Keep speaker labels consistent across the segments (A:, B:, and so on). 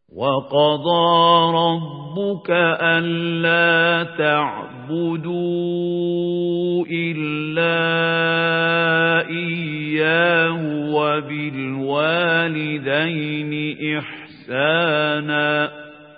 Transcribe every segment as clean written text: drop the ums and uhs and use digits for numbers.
A: وَقَضَىٰ رَبُّكَ أَلَّا تَعْبُدُوا إِلَّا إِيَّاهُ وَبِالْوَالِدَيْنِ إِحْسَانًا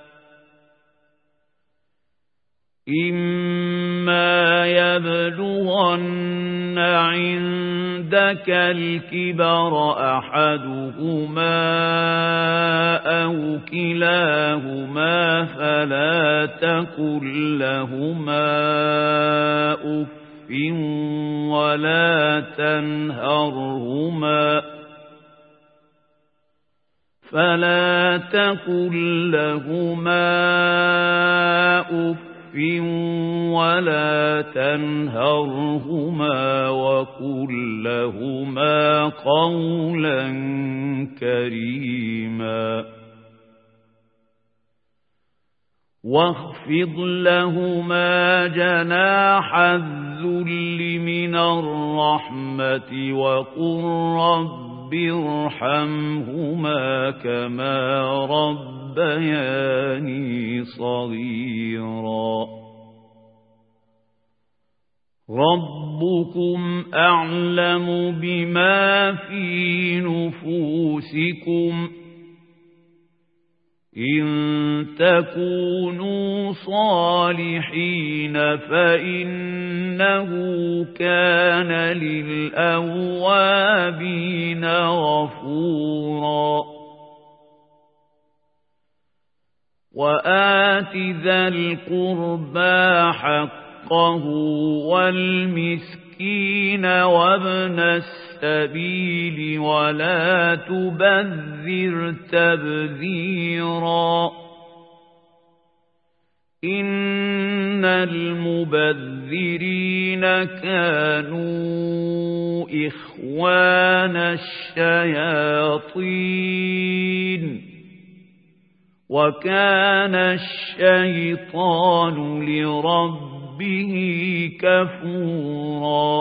A: إِمَّا يَبْلُغَنَّ عِندَكَ الْكِبَرَ أَحَدُهُمَا أَوْ كِلَاهُمَا فَلَا تَقُل لَّهُمَا أُفٍّ ولا تنهرهما وقل لهما قولا كريما واخفض لهما جناح الذل من الرحمة وقل رب ارحمهما كما ربياني صغيرا ربكم أعلم بما في نفوسكم إن تكونوا صالحين فإنه كان للأوابين غفورا وآت ذا القربى حقه والمسكين وابن السبيل ولا تبذر تبذيرا إن المبذرين كانوا إخوان الشياطين وكان الشيطان لربه كفورا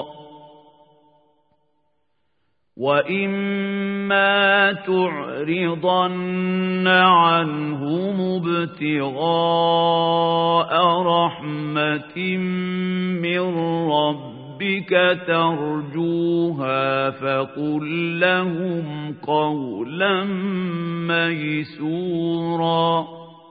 A: وإما تعرضن عنهم ابتغاء رحمة من ربك ترجوها فقل لهم قولا ميسورا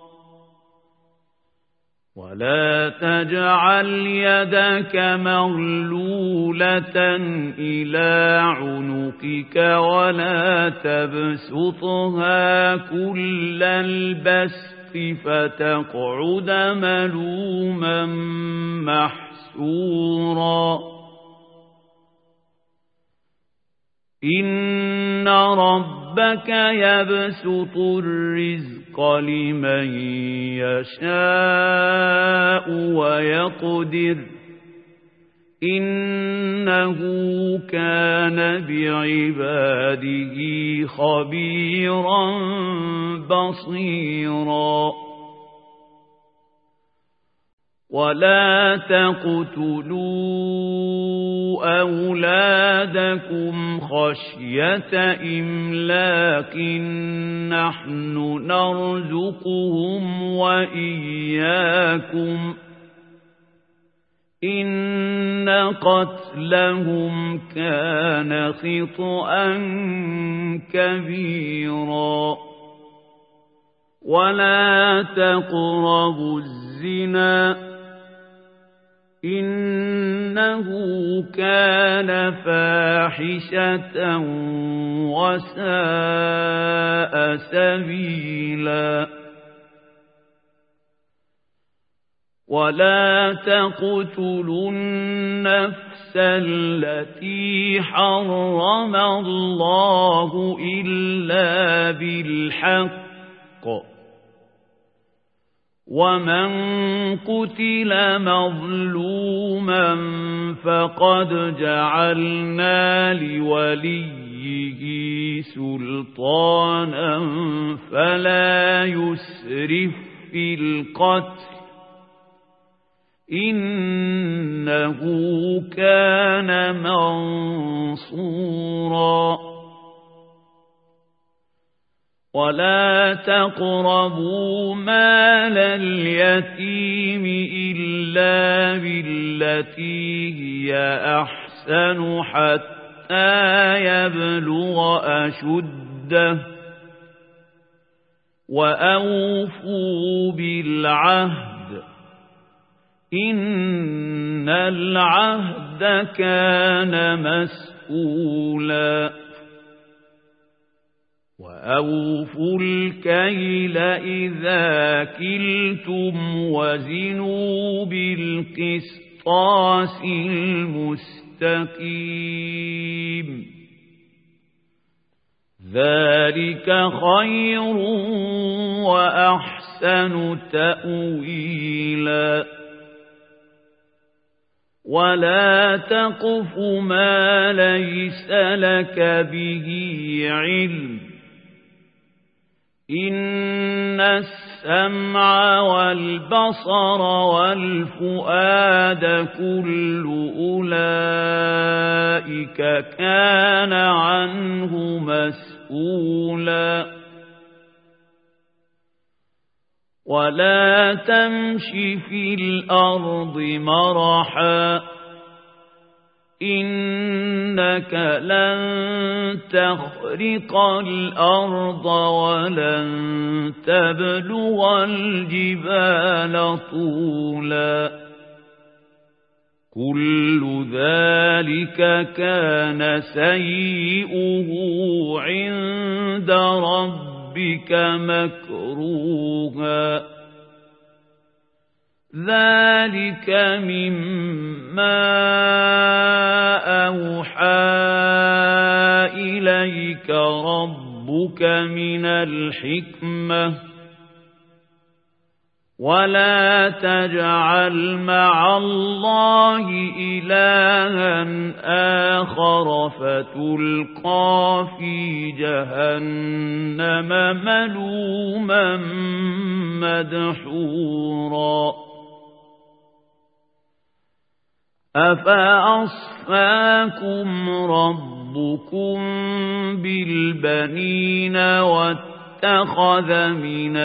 A: ولا تجعل يدك مغلولة إلى عنقك ولا تبسطها كل البسط فتقعد ملوما محسورا إن ربك يبسط الرزق لمن يشاء ويقدر إنه كان بعباده خبيرا بصيرا ولا تقتلوا أولادكم خشية إملاق نحن نرزقهم وإياكم إن قتلهم كان خطأ كبيرا ولا تقربوا الزنا إنه كان فاحشة وساء سبيلا ولا تقتلوا النفس التي حرم الله إلا بالحق ومن قتل مظلوما فقد جعلنا لوليه سلطانا فلا يسرف في القتل إنه كان منصورا ولا تقربوا مال اليتيم إلا بالتي هي أحسن حتى يبلغ أشده وأوفوا بالعهد إن العهد كان مسؤولا وأوفوا الكيل إذا كلتم وزنوا بالقسطاس المستقيم ذلك خير وأحسن تأويلا ولا تقف ما ليس لك به علم إن السمع والبصر والفؤاد كل أولئك كان عنه مسؤولا ولا تمش في الأرض مرحا إنك لن تخرق الأرض ولن تبلغ الجبال طولا كل ذلك كان سيئه عند ربك مكروها ذلك مما أوحى إليك ربك من الحكمة ولا تجعل مع الله إلها آخر فتلقى في جهنم ملوما مدحورا أفأصفاكم ربكم بالبنين واتخذ من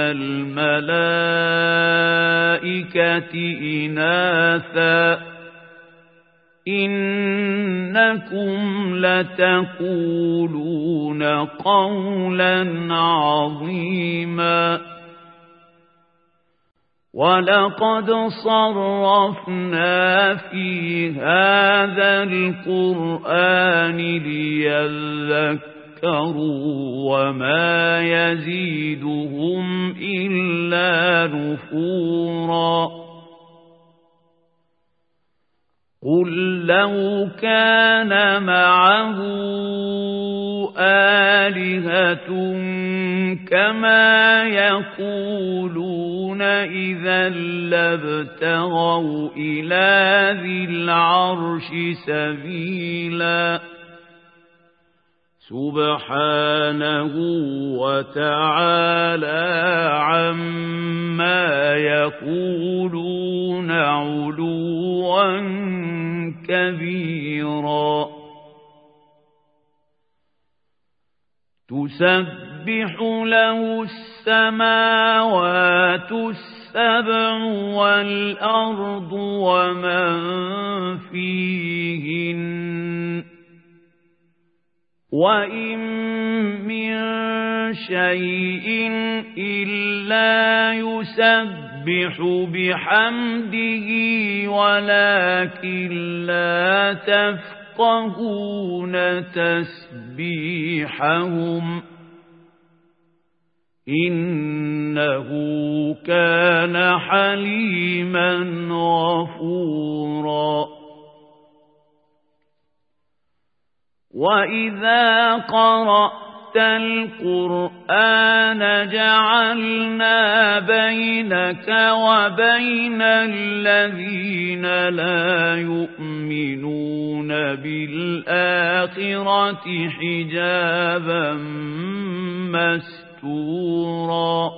A: الملائكة إناثا إنكم لتقولون قولا عظيما ولقد صرفنا في هذا القرآن ليذكروا وما يزيدهم إلا نفورا قل لو كان معه آلهة كما يقولون إذا لابتغوا إلى ذي العرش سبيلا سبحانه وتعالى عما يقولون علوا كبيرا تسبح له السماوات السبع والأرض ومن فيهن وإن من شيء إلا يسبح بحمده ولكن لا تفقهون تسبيحهم إنه كان حليما غفورا وإذا قرأت القرآن جعلنا بينك وبين الذين لا يؤمنون بالآخرة حجابا مستورا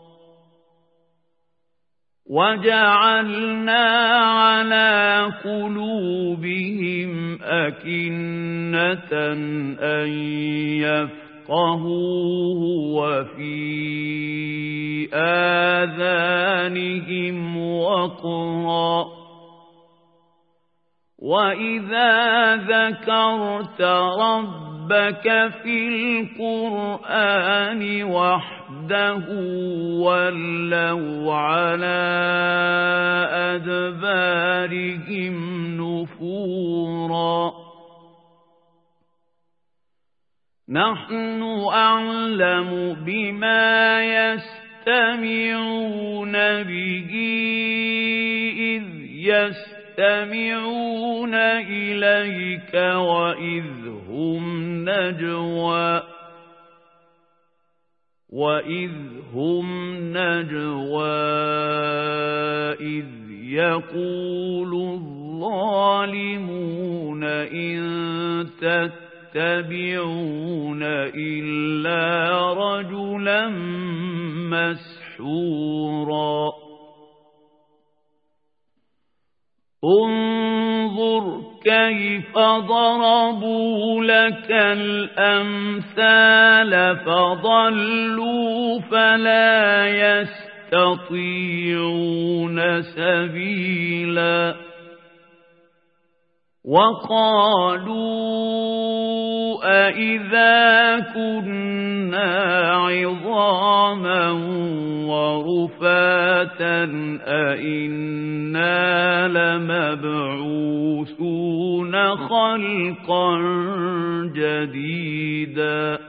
A: وجعلنا على قلوبهم أكنة أن يفقهوه وفي آذانهم وقرا وإذا ذكرت ربك في القرآن وحده ولوا على أدبارهم نفورا نحن أعلم بما يستمعون به إذ يستمعون إليك وإذ هم نجوى إذ يقول الظالمون إن تتبعون إلا رجلا مسحورا انظر كيف ضربوا لك الأمثال فضلوا فلا يستطيعون سبيلا وقالوا أإذا كنا عظاما ورفاتا أإنا لمبعوثون خلقا جديدا